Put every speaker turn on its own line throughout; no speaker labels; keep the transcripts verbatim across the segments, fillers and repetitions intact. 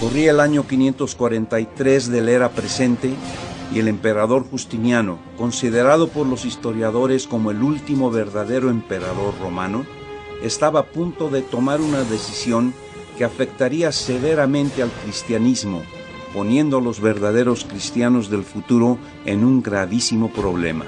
Corría el año quinientos cuarenta y tres de la era presente y el emperador Justiniano, considerado por los historiadores como el último verdadero emperador romano, estaba a punto de tomar una decisión que afectaría severamente al cristianismo, poniendo a los verdaderos cristianos del futuro en un gravísimo problema.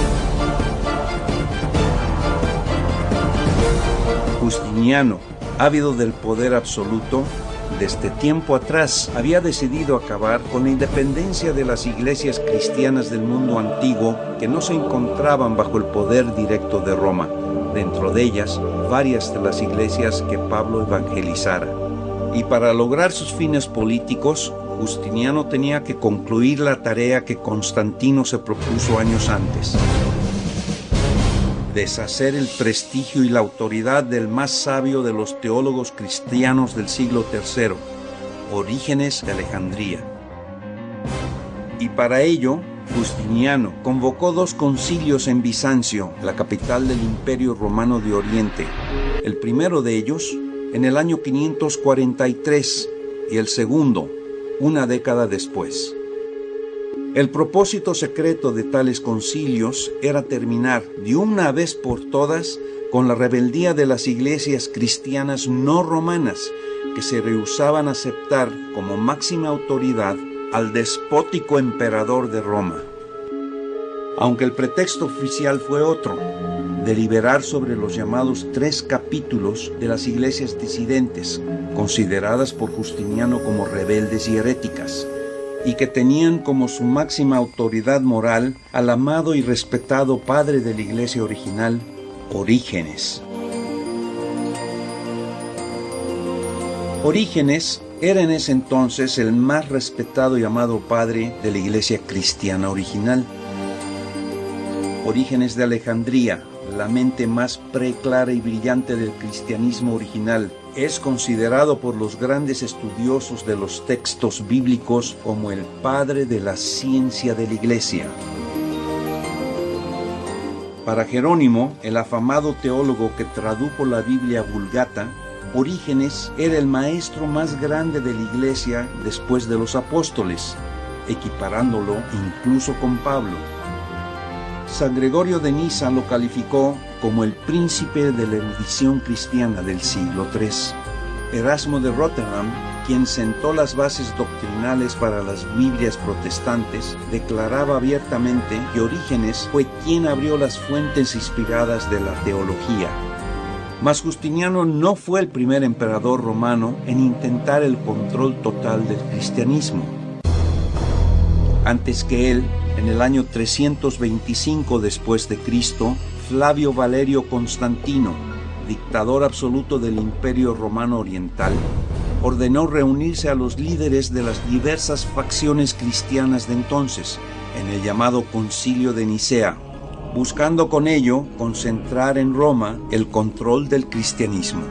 Justiniano, ávido del poder absoluto, desde tiempo atrás había decidido acabar con la independencia de las iglesias cristianas del mundo antiguo que no se encontraban bajo el poder directo de Roma, dentro de ellas varias de las iglesias que Pablo evangelizara. Y para lograr sus fines políticos, Justiniano tenía que concluir la tarea que Constantino se propuso años antes: deshacer el prestigio y la autoridad del más sabio de los teólogos cristianos del siglo tercero, Orígenes de Alejandría. Y para ello, Justiniano convocó dos concilios en Bizancio, la capital del Imperio Romano de Oriente. El primero de ellos en el año quinientos cuarenta y tres y el segundo una década después. El propósito secreto de tales concilios era terminar de una vez por todas con la rebeldía de las iglesias cristianas no romanas, que se rehusaban a aceptar como máxima autoridad al despótico emperador de Roma. Aunque el pretexto oficial fue otro: deliberar sobre los llamados tres capítulos de las iglesias disidentes, consideradas por Justiniano como rebeldes y heréticas, y que tenían como su máxima autoridad moral al amado y respetado padre de la iglesia original, Orígenes. Orígenes era en ese entonces el más respetado y amado padre de la iglesia cristiana original. Orígenes de Alejandría, la mente más preclara y brillante del cristianismo original, es considerado por los grandes estudiosos de los textos bíblicos como el padre de la ciencia de la Iglesia. Para Jerónimo, el afamado teólogo que tradujo la Biblia Vulgata, Orígenes era el maestro más grande de la Iglesia después de los apóstoles, equiparándolo incluso con Pablo. San Gregorio de Niza lo calificó como el príncipe de la erudición cristiana del siglo tercero. Erasmo de Rotterdam, quien sentó las bases doctrinales para las Biblias protestantes, declaraba abiertamente que Orígenes fue quien abrió las fuentes inspiradas de la teología. Mas Justiniano no fue el primer emperador romano en intentar el control total del cristianismo. Antes que él, en el año trescientos veinticinco después de Cristo, Flavio Valerio Constantino, dictador absoluto del Imperio Romano Oriental, ordenó reunirse a los líderes de las diversas facciones cristianas de entonces, en el llamado Concilio de Nicea, buscando con ello concentrar en Roma el control del cristianismo.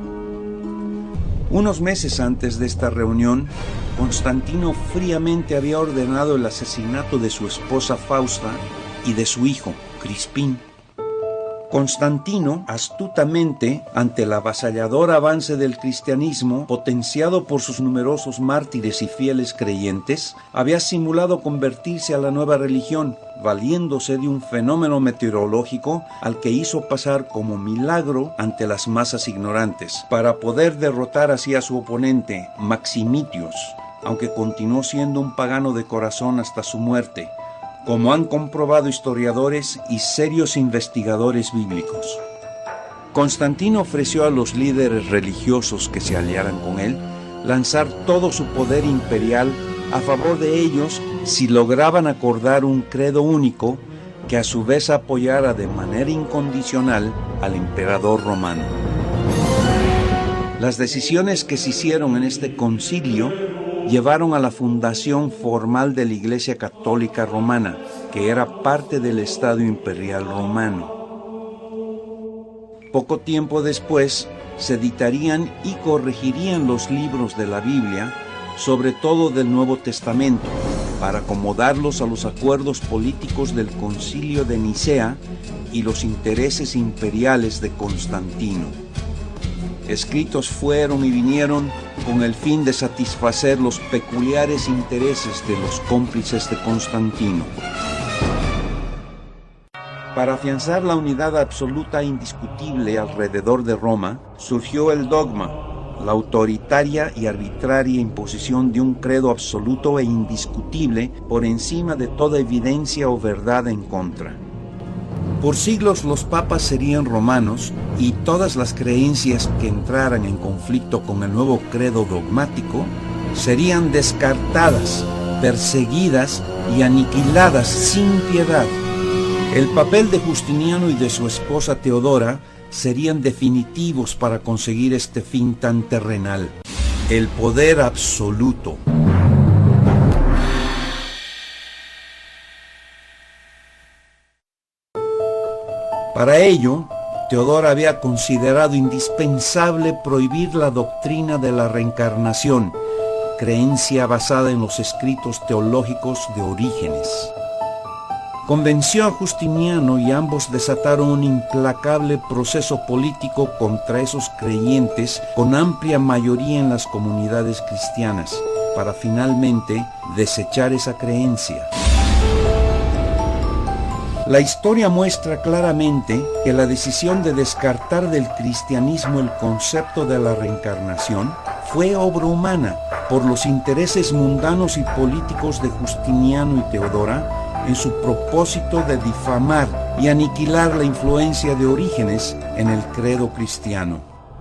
Unos meses antes de esta reunión, Constantino fríamente había ordenado el asesinato de su esposa Fausta y de su hijo, Crispín. Constantino, astutamente, ante el avasallador avance del cristianismo, potenciado por sus numerosos mártires y fieles creyentes, había simulado convertirse a la nueva religión, valiéndose de un fenómeno meteorológico al que hizo pasar como milagro ante las masas ignorantes, para poder derrotar así a su oponente, Maximitios, aunque continuó siendo un pagano de corazón hasta su muerte, como han comprobado historiadores y serios investigadores bíblicos. Constantino ofreció a los líderes religiosos que se aliaran con él lanzar todo su poder imperial a favor de ellos si lograban acordar un credo único que a su vez apoyara de manera incondicional al emperador romano. Las decisiones que se hicieron en este concilio llevaron a la fundación formal de la Iglesia Católica Romana, que era parte del Estado Imperial Romano. Poco tiempo después, se editarían y corregirían los libros de la Biblia, sobre todo del Nuevo Testamento, para acomodarlos a los acuerdos políticos del Concilio de Nicea y los intereses imperiales de Constantino. Escritos fueron y vinieron con el fin de satisfacer los peculiares intereses de los cómplices de Constantino. Para afianzar la unidad absoluta e indiscutible alrededor de Roma, surgió el dogma, la autoritaria y arbitraria imposición de un credo absoluto e indiscutible por encima de toda evidencia o verdad en contra. Por siglos los papas serían romanos y todas las creencias que entraran en conflicto con el nuevo credo dogmático serían descartadas, perseguidas y aniquiladas sin piedad. El papel de Justiniano y de su esposa Teodora serían definitivos para conseguir este fin tan terrenal, el poder absoluto. Para ello, Teodora había considerado indispensable prohibir la doctrina de la reencarnación, creencia basada en los escritos teológicos de Orígenes. Convenció a Justiniano y ambos desataron un implacable proceso político contra esos creyentes con amplia mayoría en las comunidades cristianas, para finalmente desechar esa creencia. La historia muestra claramente que la decisión de descartar del cristianismo el concepto de la reencarnación fue obra humana por los intereses mundanos y políticos de Justiniano y Teodora en su propósito de difamar y aniquilar la influencia de Orígenes en el credo cristiano.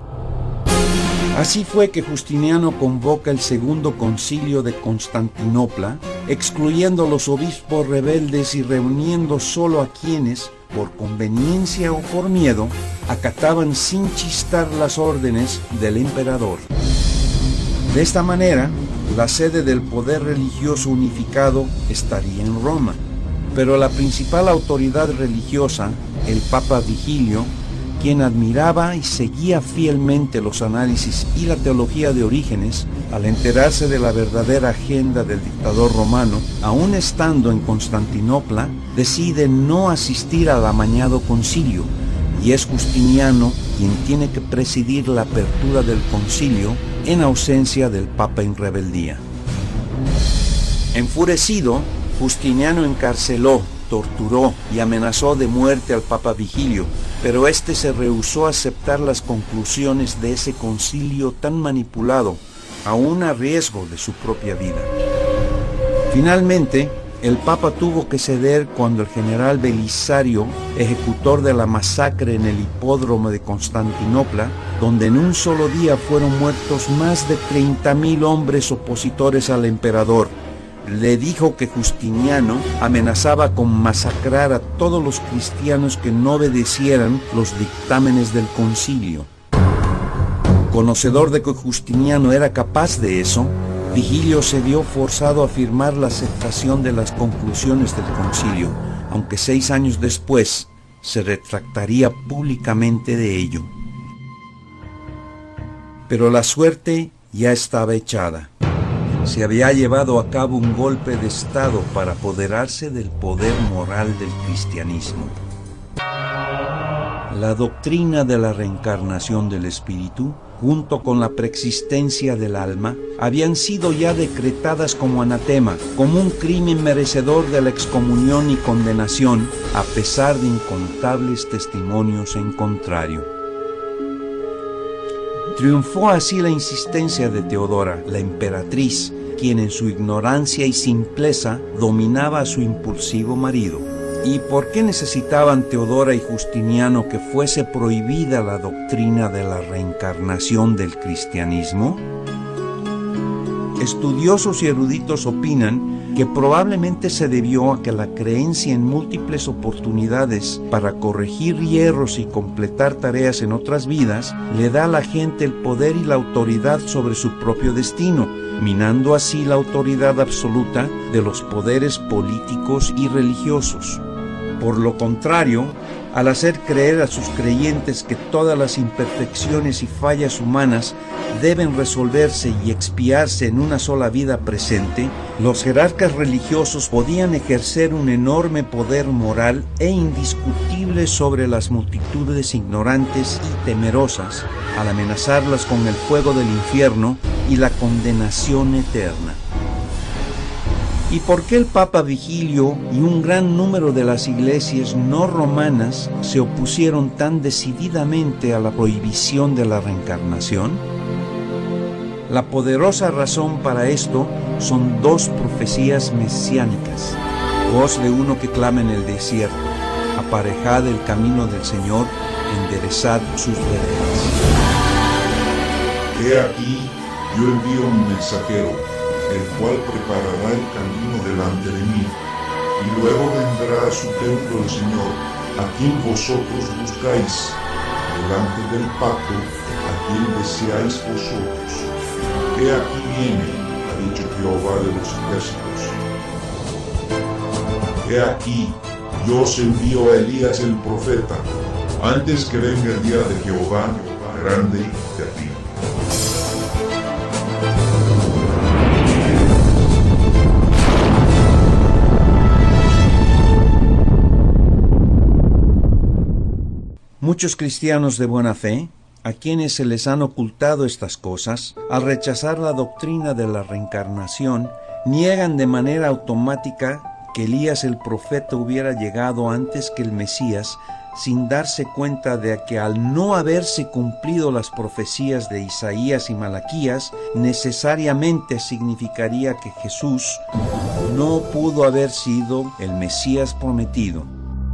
Así fue que Justiniano convoca el segundo concilio de Constantinopla, excluyendo a los obispos rebeldes y reuniendo solo a quienes, por conveniencia o por miedo, acataban sin chistar las órdenes del emperador. De esta manera, la sede del poder religioso unificado estaría en Roma, pero la principal autoridad religiosa, el Papa Vigilio, quien admiraba y seguía fielmente los análisis y la teología de Orígenes, al enterarse de la verdadera agenda del dictador romano, aún estando en Constantinopla, decide no asistir al amañado concilio, y es Justiniano quien tiene que presidir la apertura del concilio en ausencia del Papa en rebeldía. Enfurecido, Justiniano encarceló, torturó y amenazó de muerte al Papa Vigilio, pero éste se rehusó a aceptar las conclusiones de ese concilio tan manipulado, aún a riesgo de su propia vida. Finalmente, el Papa tuvo que ceder cuando el general Belisario, ejecutor de la masacre en el hipódromo de Constantinopla, donde en un solo día fueron muertos más de treinta mil hombres opositores al emperador, le dijo que Justiniano amenazaba con masacrar a todos los cristianos que no obedecieran los dictámenes del concilio. Conocedor de que Justiniano era capaz de eso, Vigilio se vio forzado a firmar la aceptación de las conclusiones del concilio, aunque seis años después se retractaría públicamente de ello. Pero la suerte ya estaba echada. Se había llevado a cabo un golpe de Estado para apoderarse del poder moral del cristianismo. La doctrina de la reencarnación del espíritu, junto con la preexistencia del alma, habían sido ya decretadas como anatema, como un crimen merecedor de la excomunión y condenación, a pesar de incontables testimonios en contrario. Triunfó así la insistencia de Teodora, la emperatriz, quien en su ignorancia y simpleza dominaba a su impulsivo marido. ¿Y por qué necesitaban Teodora y Justiniano que fuese prohibida la doctrina de la reencarnación del cristianismo? Estudiosos y eruditos opinan que probablemente se debió a que la creencia en múltiples oportunidades para corregir hierros y completar tareas en otras vidas le da a la gente el poder y la autoridad sobre su propio destino, minando así la autoridad absoluta de los poderes políticos y religiosos. Por lo contrario, al hacer creer a sus creyentes que todas las imperfecciones y fallas humanas deben resolverse y expiarse en una sola vida presente, los jerarcas religiosos podían ejercer un enorme poder moral e indiscutible sobre las multitudes ignorantes y temerosas, al amenazarlas con el fuego del infierno y la condenación eterna. ¿Y por qué el Papa Vigilio y un gran número de las iglesias no romanas se opusieron tan decididamente a la prohibición de la reencarnación? La poderosa razón para esto son dos profecías mesiánicas. Voz de uno que clama en el desierto: aparejad el camino del Señor, enderezad sus veredas.
He aquí, yo envío un mensajero, el cual preparará el camino delante de mí, y luego vendrá a su templo el Señor, a quien vosotros buscáis, delante del pacto, a quien deseáis vosotros. He aquí viene, ha dicho Jehová de los ejércitos. He aquí, yo os envío a Elías el profeta, antes que venga el día de Jehová, grande y terrible.
Muchos cristianos de buena fe, a quienes se les han ocultado estas cosas, al rechazar la doctrina de la reencarnación, niegan de manera automática que Elías el profeta hubiera llegado antes que el Mesías, sin darse cuenta de que al no haberse cumplido las profecías de Isaías y Malaquías, necesariamente significaría que Jesús no pudo haber sido el Mesías prometido.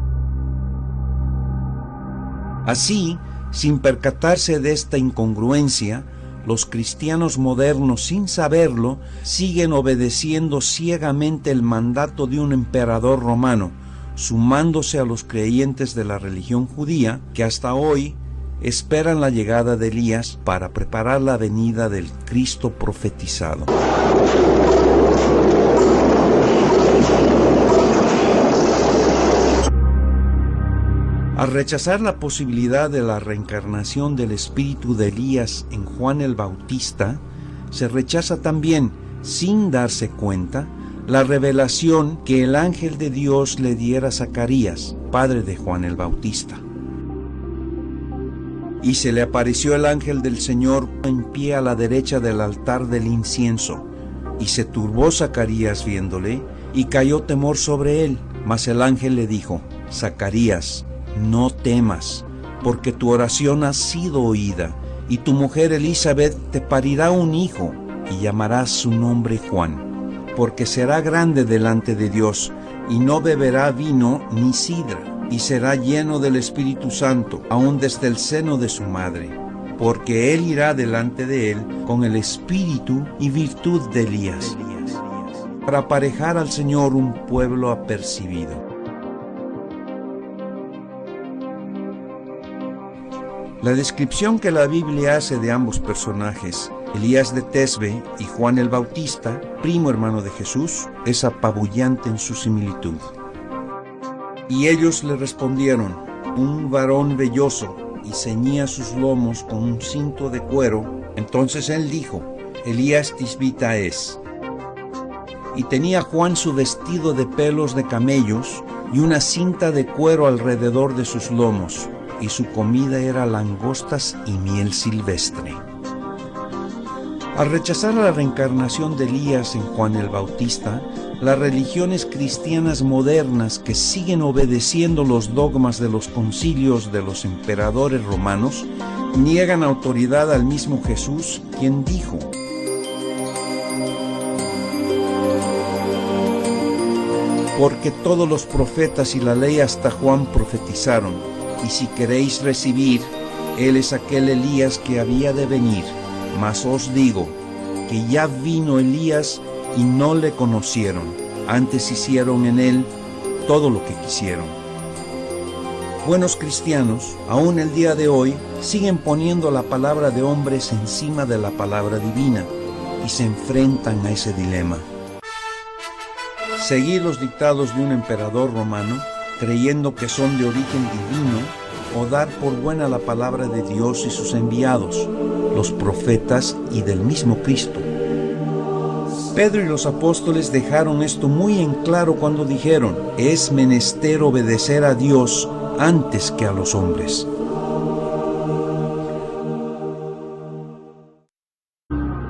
Así, sin percatarse de esta incongruencia, los cristianos modernos, sin saberlo, siguen obedeciendo ciegamente el mandato de un emperador romano, sumándose a los creyentes de la religión judía que hasta hoy esperan la llegada de Elías para preparar la venida del Cristo profetizado. Al rechazar la posibilidad de la reencarnación del espíritu de Elías en Juan el Bautista, se rechaza también, sin darse cuenta, la revelación que el ángel de Dios le diera a Zacarías, padre de Juan el Bautista. Y se le apareció el ángel del Señor en pie a la derecha del altar del incienso, y se turbó Zacarías viéndole, y cayó temor sobre él. Mas el ángel le dijo: Zacarías, no temas, porque tu oración ha sido oída, y tu mujer Elizabeth te parirá un hijo, y llamarás su nombre Juan, porque será grande delante de Dios, y no beberá vino ni sidra, y será lleno del Espíritu Santo, aun desde el seno de su madre, porque él irá delante de él con el espíritu y virtud de Elías, para aparejar al Señor un pueblo apercibido. La descripción que la Biblia hace de ambos personajes, Elías de Tesbe y Juan el Bautista, primo hermano de Jesús, es apabullante en su similitud. Y ellos le respondieron: un varón velloso, y ceñía sus lomos con un cinto de cuero. Entonces él dijo: Elías tisbita es. Y tenía Juan su vestido de pelos de camellos y una cinta de cuero alrededor de sus lomos, y su comida era langostas y miel silvestre. Al rechazar la reencarnación de Elías en Juan el Bautista, las religiones cristianas modernas que siguen obedeciendo los dogmas de los concilios de los emperadores romanos niegan autoridad al mismo Jesús, quien dijo: porque todos los profetas y la ley hasta Juan profetizaron, y si queréis recibir, él es aquel Elías que había de venir. Mas os digo que ya vino Elías y no le conocieron, antes hicieron en él todo lo que quisieron. Buenos cristianos, aún el día de hoy, siguen poniendo la palabra de hombres encima de la palabra divina y se enfrentan a ese dilema. Seguir los dictados de un emperador romano, creyendo que son de origen divino, o dar por buena la palabra de Dios y sus enviados, los profetas y del mismo Cristo. Pedro y los apóstoles dejaron esto muy en claro cuando dijeron: es menester obedecer a Dios antes que a los hombres.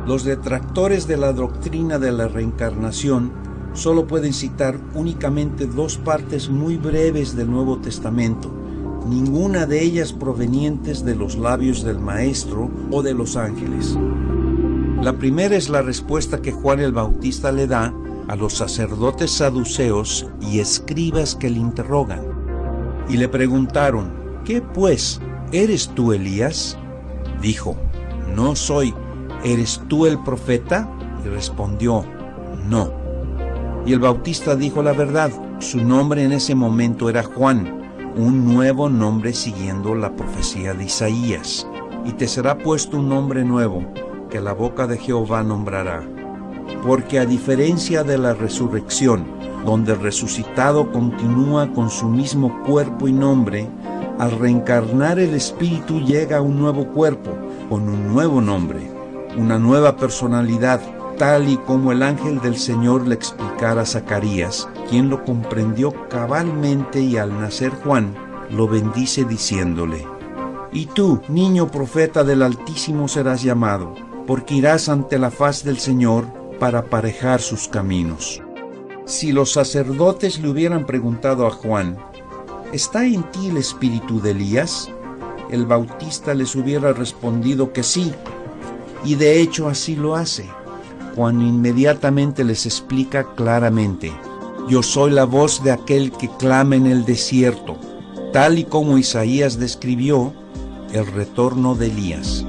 Los detractores de la doctrina de la reencarnación solo pueden citar únicamente dos partes muy breves del Nuevo Testamento, ninguna de ellas provenientes de los labios del Maestro o de los ángeles. La primera es la respuesta que Juan el Bautista le da a los sacerdotes saduceos y escribas que le interrogan. Y le preguntaron: ¿qué pues? ¿Eres tú Elías? Dijo: no soy. ¿Eres tú el profeta? Y respondió: no. Y el Bautista dijo la verdad. Su nombre en ese momento era Juan, un nuevo nombre siguiendo la profecía de Isaías. Y te será puesto un nombre nuevo, que la boca de Jehová nombrará. Porque a diferencia de la resurrección, donde el resucitado continúa con su mismo cuerpo y nombre, al reencarnar el espíritu llega a un nuevo cuerpo, con un nuevo nombre, una nueva personalidad, tal y como el ángel del Señor le explicara a Zacarías, quien lo comprendió cabalmente, y al nacer Juan, lo bendice diciéndole: y tú, niño profeta del Altísimo, serás llamado, porque irás ante la faz del Señor para aparejar sus caminos. Si los sacerdotes le hubieran preguntado a Juan: ¿está en ti el espíritu de Elías?, el Bautista les hubiera respondido que sí, y de hecho así lo hace, cuando inmediatamente les explica claramente: yo soy la voz de aquel que clama en el desierto, tal y como Isaías describió el retorno de Elías.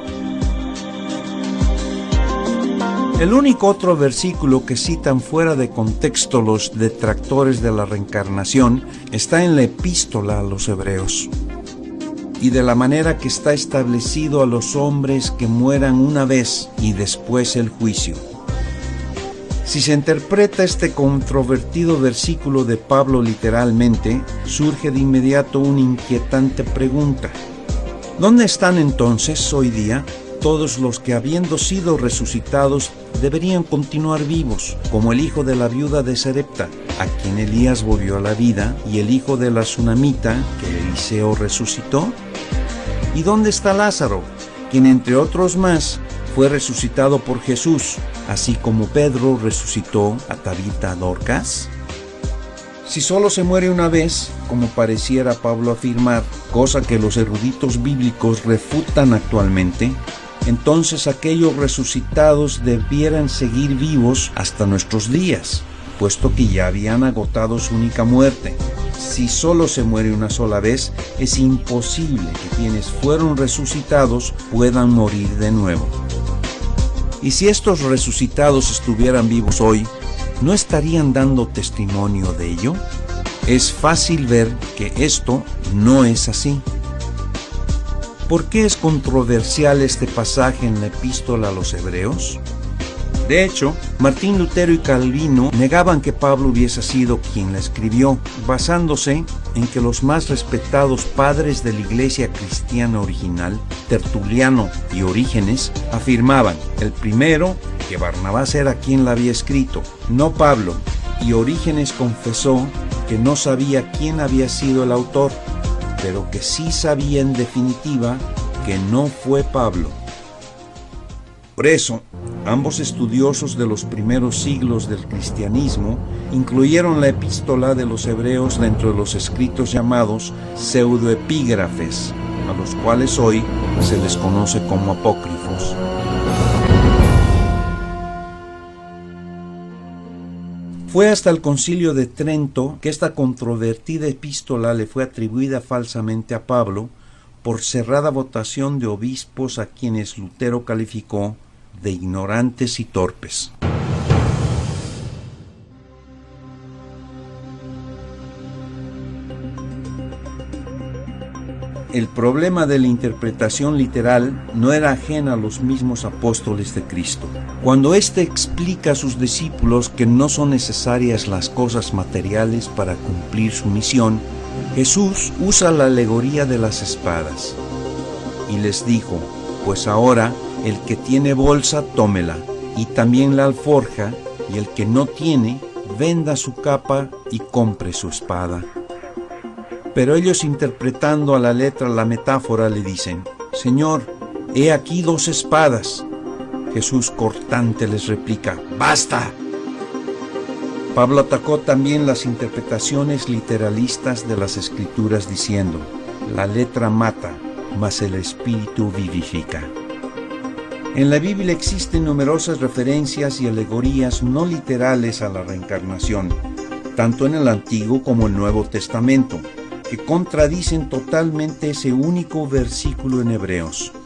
El único otro versículo que citan fuera de contexto los detractores de la reencarnación está en la epístola a los Hebreos, y de la manera que está establecido a los hombres que mueran una vez y después el juicio. Si se interpreta este controvertido versículo de Pablo literalmente, surge de inmediato una inquietante pregunta: ¿dónde están entonces hoy día todos los que, habiendo sido resucitados, deberían continuar vivos, como el hijo de la viuda de Sarepta, a quien Elías volvió a la vida, y el hijo de la Sunamita, que Eliseo resucitó? ¿Y dónde está Lázaro, quien entre otros más fue resucitado por Jesús, así como Pedro resucitó a Tabita Dorcas? Si solo se muere una vez, como pareciera Pablo afirmar, cosa que los eruditos bíblicos refutan actualmente, entonces aquellos resucitados debieran seguir vivos hasta nuestros días, puesto que ya habían agotado su única muerte. Si solo se muere una sola vez, es imposible que quienes fueron resucitados puedan morir de nuevo. Y si estos resucitados estuvieran vivos hoy, ¿no estarían dando testimonio de ello? Es fácil ver que esto no es así. ¿Por qué es controversial este pasaje en la epístola a los Hebreos? De hecho, Martín Lutero y Calvino negaban que Pablo hubiese sido quien la escribió, basándose en que los más respetados padres de la iglesia cristiana original, Tertuliano y Orígenes, afirmaban, el primero, que Barnabás era quien la había escrito, no Pablo, y Orígenes confesó que no sabía quién había sido el autor, pero que sí sabía en definitiva que no fue Pablo. Por eso, ambos estudiosos de los primeros siglos del cristianismo incluyeron la epístola de los Hebreos dentro de los escritos llamados pseudoepígrafes, a los cuales hoy se les conoce como apócrifos. Fue hasta el Concilio de Trento que esta controvertida epístola le fue atribuida falsamente a Pablo por cerrada votación de obispos a quienes Lutero calificó de ignorantes y torpes. El problema de la interpretación literal no era ajeno a los mismos apóstoles de Cristo. Cuando éste explica a sus discípulos que no son necesarias las cosas materiales para cumplir su misión, Jesús usa la alegoría de las espadas y les dijo: pues ahora el que tiene bolsa, tómela, y también la alforja, y el que no tiene, venda su capa y compre su espada. Pero ellos, interpretando a la letra la metáfora, le dicen: Señor, he aquí dos espadas. Jesús cortante les replica: ¡basta! Pablo atacó también las interpretaciones literalistas de las Escrituras diciendo: la letra mata, mas el Espíritu vivifica. En la Biblia existen numerosas referencias y alegorías no literales a la reencarnación, tanto en el Antiguo como el Nuevo Testamento, que contradicen totalmente ese único versículo en Hebreos.